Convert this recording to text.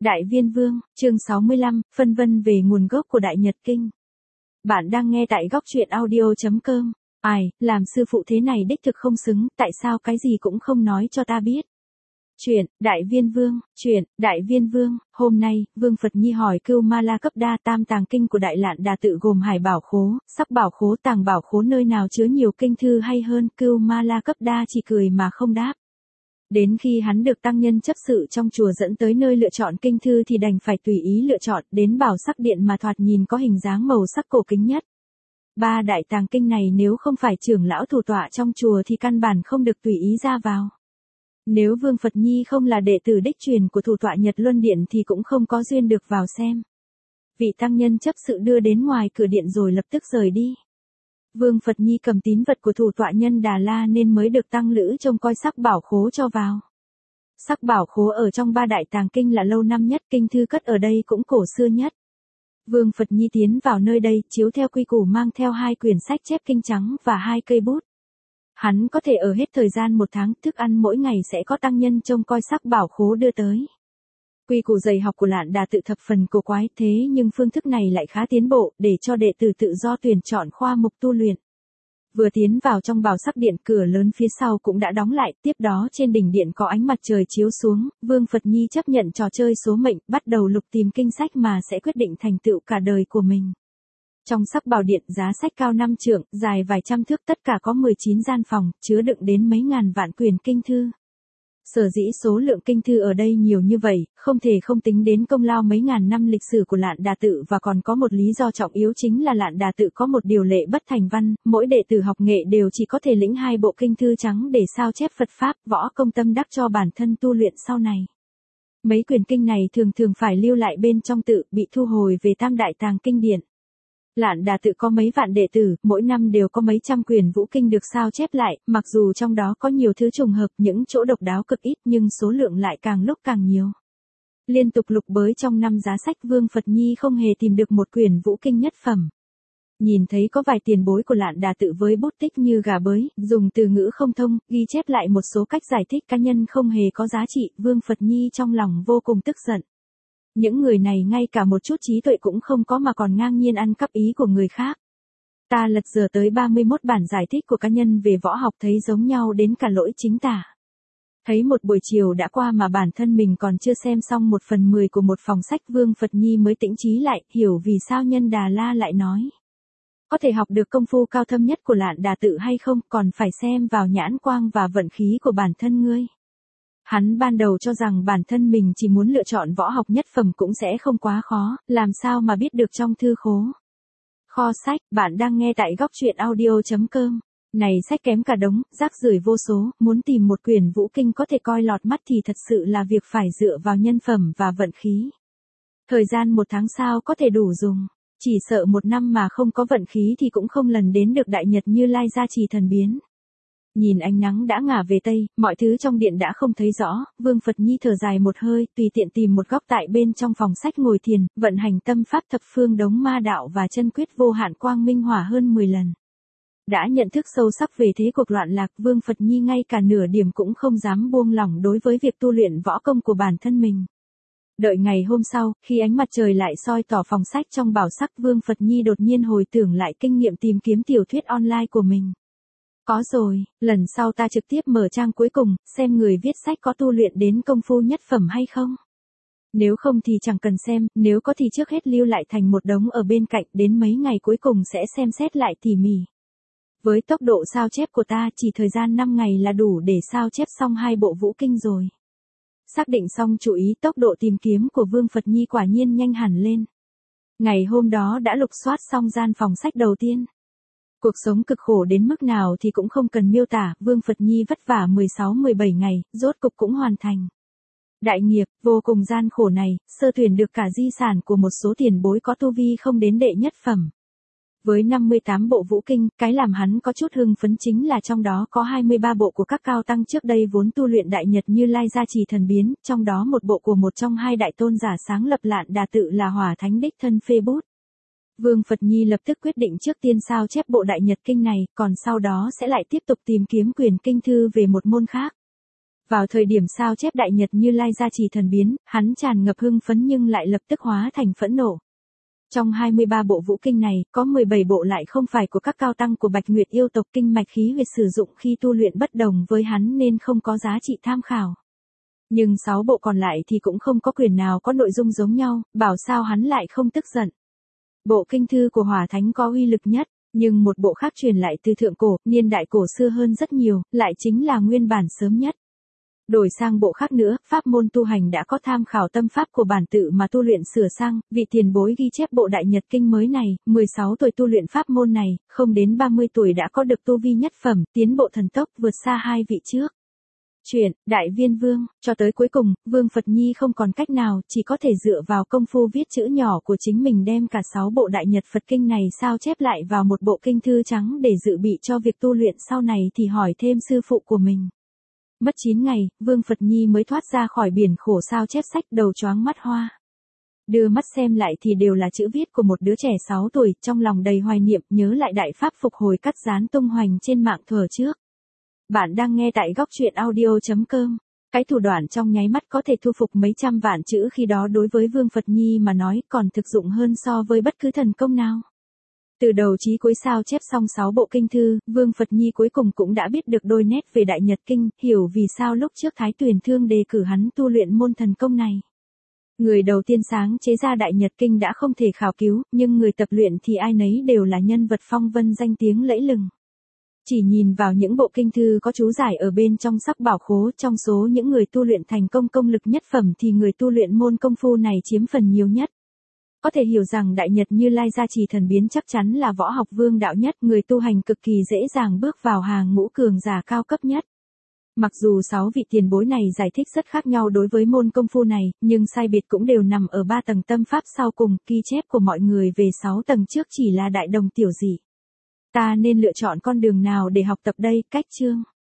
Đại Viên Vương, chương 65, phân vân về nguồn gốc của Đại Nhật Kinh. Bạn đang nghe tại góc truyện audio.com. Ai, làm sư phụ thế này đích thực không xứng, tại sao cái gì cũng không nói cho ta biết. Đại Viên Vương, hôm nay, Vương Phật Nhi hỏi Cưu Ma La Cấp Đa tam tàng kinh của Đại Lạn Đà Tự gồm Hải Bảo Khố, Sắc Bảo Khố, Tàng Bảo Khố nơi nào chứa nhiều kinh thư hay hơn. Cưu Ma La Cấp Đa chỉ cười mà không đáp. Đến khi hắn được tăng nhân chấp sự trong chùa dẫn tới nơi lựa chọn kinh thư thì đành phải tùy ý lựa chọn, đến Bảo Sắc Điện mà thoạt nhìn có hình dáng màu sắc cổ kính nhất. Ba đại tàng kinh này nếu không phải trưởng lão thủ tọa trong chùa thì căn bản không được tùy ý ra vào. Nếu Vương Phật Nhi không là đệ tử đích truyền của thủ tọa Nhật Luân Điện thì cũng không có duyên được vào xem. Vị tăng nhân chấp sự đưa đến ngoài cửa điện rồi lập tức rời đi. Vương Phật Nhi cầm tín vật của thủ tọa nhân Đà La nên mới được tăng lữ trông coi Sắc Bảo Khố cho vào. Sắc Bảo Khố ở trong ba đại tàng kinh là lâu năm nhất, kinh thư cất ở đây cũng cổ xưa nhất. Vương Phật Nhi tiến vào nơi đây, chiếu theo quy củ mang theo 2 quyển sách chép kinh trắng và 2 cây bút. Hắn có thể ở hết thời gian 1 tháng, thức ăn mỗi ngày sẽ có tăng nhân trông coi Sắc Bảo Khố đưa tới. Quy củ dạy học của Lạn Đà Tự thập phần cổ quái, thế nhưng phương thức này lại khá tiến bộ, để cho đệ tử tự do tuyển chọn khoa mục tu luyện. Vừa tiến vào trong Bảo Sắc Điện, cửa lớn phía sau cũng đã đóng lại, tiếp đó trên đỉnh điện có ánh mặt trời chiếu xuống, Vương Phật Nhi chấp nhận trò chơi số mệnh, bắt đầu lục tìm kinh sách mà sẽ quyết định thành tựu cả đời của mình. Trong Sắc Bảo Điện, giá sách cao 5 trượng, dài vài trăm thước, tất cả có 19 gian phòng, chứa đựng đến mấy ngàn vạn quyển kinh thư. Sở dĩ số lượng kinh thư ở đây nhiều như vậy, không thể không tính đến công lao mấy ngàn năm lịch sử của Lạn Đà Tự, và còn có một lý do trọng yếu chính là Lạn Đà Tự có một điều lệ bất thành văn, mỗi đệ tử học nghệ đều chỉ có thể lĩnh 2 bộ kinh thư trắng để sao chép Phật Pháp, võ công tâm đắc cho bản thân tu luyện sau này. Mấy quyển kinh này thường phải lưu lại bên trong tự, bị thu hồi về Tam Đại Tàng Kinh Điển. Lạn Đà Tự có mấy vạn đệ tử, mỗi năm đều có mấy trăm quyển vũ kinh được sao chép lại, mặc dù trong đó có nhiều thứ trùng hợp, những chỗ độc đáo cực ít nhưng số lượng lại càng lúc càng nhiều. Liên tục lục bới trong 5 giá sách, Vương Phật Nhi không hề tìm được một quyển vũ kinh nhất phẩm. Nhìn thấy có vài tiền bối của Lạn Đà Tự với bút tích như gà bới, dùng từ ngữ không thông, ghi chép lại một số cách giải thích cá nhân không hề có giá trị, Vương Phật Nhi trong lòng vô cùng tức giận. Những người này ngay cả một chút trí tuệ cũng không có mà còn ngang nhiên ăn cắp ý của người khác. Ta lật dở tới 31 bản giải thích của cá nhân về võ học thấy giống nhau đến cả lỗi chính tả. Thấy một buổi chiều đã qua mà bản thân mình còn chưa xem xong 1/10 của một phòng sách, Vương Phật Nhi mới tĩnh trí lại, hiểu vì sao nhân Đà La lại nói. Có thể học được công phu cao thâm nhất của Lạn Đà Tự hay không còn phải xem vào nhãn quang và vận khí của bản thân ngươi. Hắn ban đầu cho rằng bản thân mình chỉ muốn lựa chọn võ học nhất phẩm cũng sẽ không quá khó, làm sao mà biết được trong thư khố. Kho sách, bạn đang nghe tại góc truyện audio.com. Này sách kém cả đống, rác rưởi vô số, muốn tìm một quyển vũ kinh có thể coi lọt mắt thì thật sự là việc phải dựa vào nhân phẩm và vận khí. Thời gian 1 tháng sao có thể đủ dùng, chỉ sợ 1 năm mà không có vận khí thì cũng không lần đến được Đại Nhật Như Lai gia trì thần biến. Nhìn ánh nắng đã ngả về tây, mọi thứ trong điện đã không thấy rõ, Vương Phật Nhi thở dài một hơi, tùy tiện tìm một góc tại bên trong phòng sách ngồi thiền, vận hành tâm pháp thập phương đống ma đạo và chân quyết vô hạn quang minh hỏa hơn 10 lần. Đã nhận thức sâu sắc về thế cuộc loạn lạc, Vương Phật Nhi ngay cả nửa điểm cũng không dám buông lỏng đối với việc tu luyện võ công của bản thân mình. Đợi ngày hôm sau, khi ánh mặt trời lại soi tỏ phòng sách trong Bảo Sắc, Vương Phật Nhi đột nhiên hồi tưởng lại kinh nghiệm tìm kiếm tiểu thuyết online của mình. Có rồi, lần sau ta trực tiếp mở trang cuối cùng, xem người viết sách có tu luyện đến công phu nhất phẩm hay không. Nếu không thì chẳng cần xem, nếu có thì trước hết lưu lại thành một đống ở bên cạnh, đến mấy ngày cuối cùng sẽ xem xét lại tỉ mỉ. Với tốc độ sao chép của ta, chỉ thời gian 5 ngày là đủ để sao chép xong 2 bộ vũ kinh rồi. Xác định xong chú ý, tốc độ tìm kiếm của Vương Phật Nhi quả nhiên nhanh hẳn lên. Ngày hôm đó đã lục soát xong gian phòng sách đầu tiên. Cuộc sống cực khổ đến mức nào thì cũng không cần miêu tả, Vương Phật Nhi vất vả 16-17 ngày, rốt cục cũng hoàn thành. Đại nghiệp, vô cùng gian khổ này, sơ tuyển được cả di sản của một số tiền bối có tu vi không đến đệ nhất phẩm. Với 58 bộ vũ kinh, cái làm hắn có chút hưng phấn chính là trong đó có 23 bộ của các cao tăng trước đây vốn tu luyện Đại Nhật Như Lai gia trì thần biến, trong đó một bộ của một trong 2 đại tôn giả sáng lập Lạn Đà Tự là Hỏa Thánh đích thân phê bút. Vương Phật Nhi lập tức quyết định trước tiên sao chép bộ Đại Nhật Kinh này, còn sau đó sẽ lại tiếp tục tìm kiếm quyển kinh thư về một môn khác. Vào thời điểm sao chép Đại Nhật Như Lai gia trì thần biến, hắn tràn ngập hưng phấn nhưng lại lập tức hóa thành phẫn nộ. Trong 23 bộ vũ kinh này, có 17 bộ lại không phải của các cao tăng của Bạch Nguyệt yêu tộc, kinh mạch khí huyệt sử dụng khi tu luyện bất đồng với hắn nên không có giá trị tham khảo. Nhưng 6 bộ còn lại thì cũng không có quyền nào có nội dung giống nhau, bảo sao hắn lại không tức giận. Bộ kinh thư của Hỏa Thánh có uy lực nhất, nhưng một bộ khác truyền lại từ thượng cổ, niên đại cổ xưa hơn rất nhiều, lại chính là nguyên bản sớm nhất. Đổi sang bộ khác nữa, pháp môn tu hành đã có tham khảo tâm pháp của bản tự mà tu luyện sửa sang, vị tiền bối ghi chép bộ Đại Nhật Kinh mới này, 16 tuổi tu luyện pháp môn này, không đến 30 tuổi đã có được tu vi nhất phẩm, tiến bộ thần tốc vượt xa hai vị trước. Chuyện, Đại Viên Vương, cho tới cuối cùng, Vương Phật Nhi không còn cách nào, chỉ có thể dựa vào công phu viết chữ nhỏ của chính mình đem cả 6 bộ Đại Nhật Phật Kinh này sao chép lại vào một bộ kinh thư trắng để dự bị cho việc tu luyện sau này thì hỏi thêm sư phụ của mình. Mất 9 ngày, Vương Phật Nhi mới thoát ra khỏi biển khổ sao chép sách, đầu choáng mắt hoa. Đưa mắt xem lại thì đều là chữ viết của một đứa trẻ 6 tuổi, trong lòng đầy hoài niệm, nhớ lại đại pháp phục hồi cắt dán tung hoành trên mạng thuở trước. Bạn đang nghe tại góc truyện audio.com. Cái thủ đoạn trong nháy mắt có thể thu phục mấy trăm vạn chữ khi đó đối với Vương Phật Nhi mà nói còn thực dụng hơn so với bất cứ thần công nào. Từ đầu chí cuối sao chép xong 6 bộ kinh thư, Vương Phật Nhi cuối cùng cũng đã biết được đôi nét về Đại Nhật Kinh, hiểu vì sao lúc trước Thái Tuyền Thương đề cử hắn tu luyện môn thần công này. Người đầu tiên sáng chế ra Đại Nhật Kinh đã không thể khảo cứu, nhưng người tập luyện thì ai nấy đều là nhân vật phong vân danh tiếng lẫy lừng. Chỉ nhìn vào những bộ kinh thư có chú giải ở bên trong sắc bảo khố, trong số những người tu luyện thành công công lực nhất phẩm thì người tu luyện môn công phu này chiếm phần nhiều nhất. Có thể hiểu rằng Đại Nhật Như Lai gia trì thần biến chắc chắn là võ học vương đạo nhất, người tu hành cực kỳ dễ dàng bước vào hàng ngũ cường giả cao cấp nhất. Mặc dù 6 vị tiền bối này giải thích rất khác nhau đối với môn công phu này, nhưng sai biệt cũng đều nằm ở 3 tầng tâm pháp sau cùng, ghi chép của mọi người về 6 tầng trước chỉ là đại đồng tiểu dị. Ta nên lựa chọn con đường nào để học tập đây? Cách chương